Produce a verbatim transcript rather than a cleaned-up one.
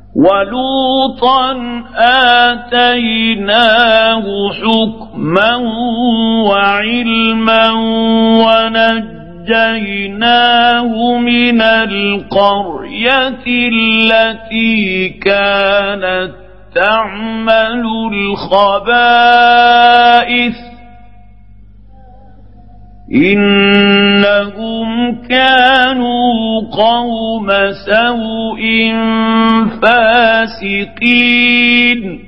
ولوطا آتيناه حكما وعلما ونجيناه من القرية التي كانت تعمل الخبائث إنهم كانوا قوم سوء فاسقين